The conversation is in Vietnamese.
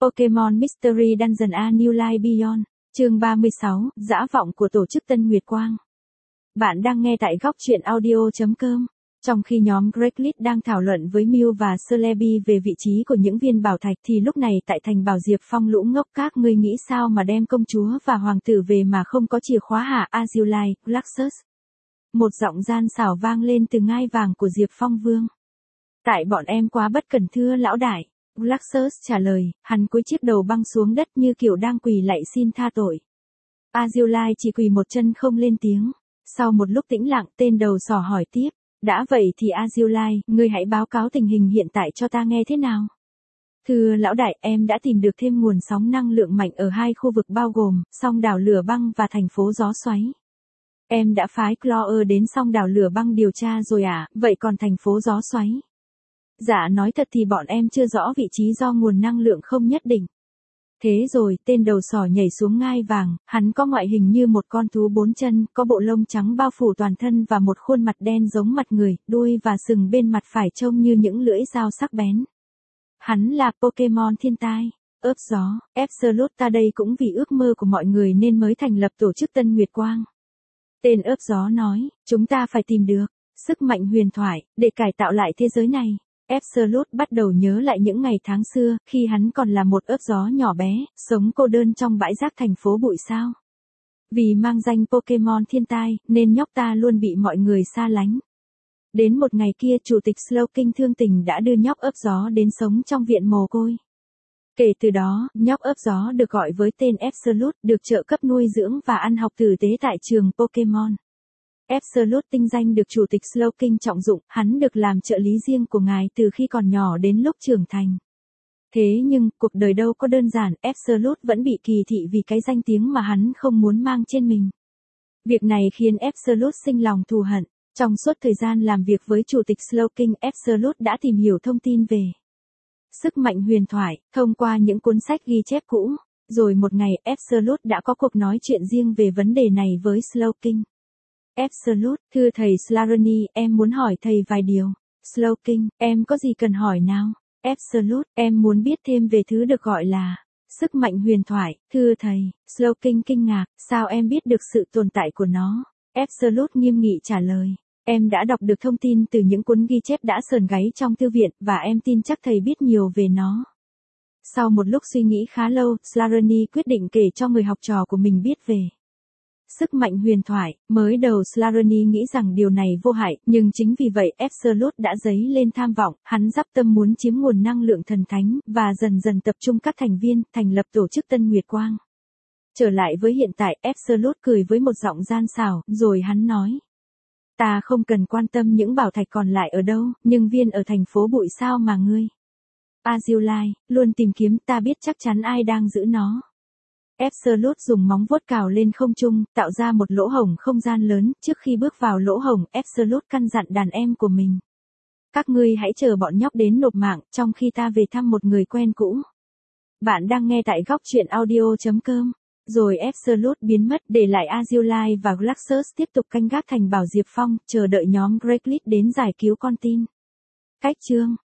Pokemon Mystery Dungeon A New Life Beyond, chương 36, dã vọng của tổ chức Tân Nguyệt Quang. Bạn đang nghe tại góc truyện audio.com. Trong khi nhóm Greglit đang thảo luận với Mew và Celebi về vị trí của những viên bảo thạch thì lúc này tại thành Bảo Diệp Phong lũ ngốc các ngươi nghĩ sao mà đem công chúa và hoàng tử về mà không có chìa khóa hả Azulai, Glaxus. Một giọng gian xảo vang lên từ ngai vàng của Diệp Phong Vương. Tại bọn em quá bất cẩn thưa lão đại. Glaxus trả lời, hắn cúi chiếc đầu băng xuống đất như kiểu đang quỳ lạy xin tha tội. Azulai chỉ quỳ một chân không lên tiếng. Sau một lúc tĩnh lặng tên đầu sỏ hỏi tiếp. Đã vậy thì Azulai, ngươi hãy báo cáo tình hình hiện tại cho ta nghe thế nào. Thưa lão đại, em đã tìm được thêm nguồn sóng năng lượng mạnh ở hai khu vực bao gồm, song đảo lửa băng và thành phố gió xoáy. Em đã phái Claw đến song đảo lửa băng điều tra rồi à, vậy còn thành phố gió xoáy? Dạ nói thật thì bọn em chưa rõ vị trí do nguồn năng lượng không nhất định. Thế rồi, tên đầu sỏ nhảy xuống ngai vàng, hắn có ngoại hình như một con thú bốn chân, có bộ lông trắng bao phủ toàn thân và một khuôn mặt đen giống mặt người, đuôi và sừng bên mặt phải trông như những lưỡi dao sắc bén. Hắn là Pokemon thiên tai, ớp gió, Absolute ta đây cũng vì ước mơ của mọi người nên mới thành lập tổ chức Tân Nguyệt Quang. Tên ớp gió nói, chúng ta phải tìm được sức mạnh huyền thoại, để cải tạo lại thế giới này. Absolute bắt đầu nhớ lại những ngày tháng xưa, khi hắn còn là một ớp gió nhỏ bé, sống cô đơn trong bãi rác thành phố bụi sao. Vì mang danh Pokemon thiên tai, nên nhóc ta luôn bị mọi người xa lánh. Đến một ngày kia chủ tịch Slowking thương tình đã đưa nhóc ớp gió đến sống trong viện mồ côi. Kể từ đó, nhóc ớp gió được gọi với tên Absolute, được trợ cấp nuôi dưỡng và ăn học tử tế tại trường Pokemon. Absolute tinh danh được chủ tịch Slowking trọng dụng, hắn được làm trợ lý riêng của ngài từ khi còn nhỏ đến lúc trưởng thành. Thế nhưng, cuộc đời đâu có đơn giản, Absolute vẫn bị kỳ thị vì cái danh tiếng mà hắn không muốn mang trên mình. Việc này khiến Absolute sinh lòng thù hận. Trong suốt thời gian làm việc với chủ tịch Slowking, Absolute đã tìm hiểu thông tin về sức mạnh huyền thoại, thông qua những cuốn sách ghi chép cũ. Rồi một ngày, Absolute đã có cuộc nói chuyện riêng về vấn đề này với Slowking. Absolute, thưa thầy Slarony, em muốn hỏi thầy vài điều. Slowking, em có gì cần hỏi nào? Absolute, em muốn biết thêm về thứ được gọi là sức mạnh huyền thoại, thưa thầy. Slowking kinh ngạc, sao em biết được sự tồn tại của nó? Absolute nghiêm nghị trả lời. Em đã đọc được thông tin từ những cuốn ghi chép đã sờn gáy trong thư viện, và em tin chắc thầy biết nhiều về nó. Sau một lúc suy nghĩ khá lâu, Slarony quyết định kể cho người học trò của mình biết về sức mạnh huyền thoại. Mới đầu Slarony nghĩ rằng điều này vô hại, nhưng chính vì vậy Absolute đã dấy lên tham vọng, hắn dắp tâm muốn chiếm nguồn năng lượng thần thánh, và dần dần tập trung các thành viên, thành lập tổ chức Tân Nguyệt Quang. Trở lại với hiện tại, Absolute cười với một giọng gian xảo, rồi hắn nói. Ta không cần quan tâm những bảo thạch còn lại ở đâu, nhưng viên ở thành phố bụi sao mà ngươi. Azulai, luôn tìm kiếm, ta biết chắc chắn ai đang giữ nó. Absolute dùng móng vuốt cào lên không trung, tạo ra một lỗ hổng không gian lớn. Trước khi bước vào lỗ hổng, Absolute căn dặn đàn em của mình. Các ngươi hãy chờ bọn nhóc đến nộp mạng, trong khi ta về thăm một người quen cũ. Bạn đang nghe tại góc truyện audio.com. Rồi Absolute biến mất, để lại Azulai và Glaxus tiếp tục canh gác thành Bảo Diệp Phong, chờ đợi nhóm Greglit đến giải cứu con tin. Cách chương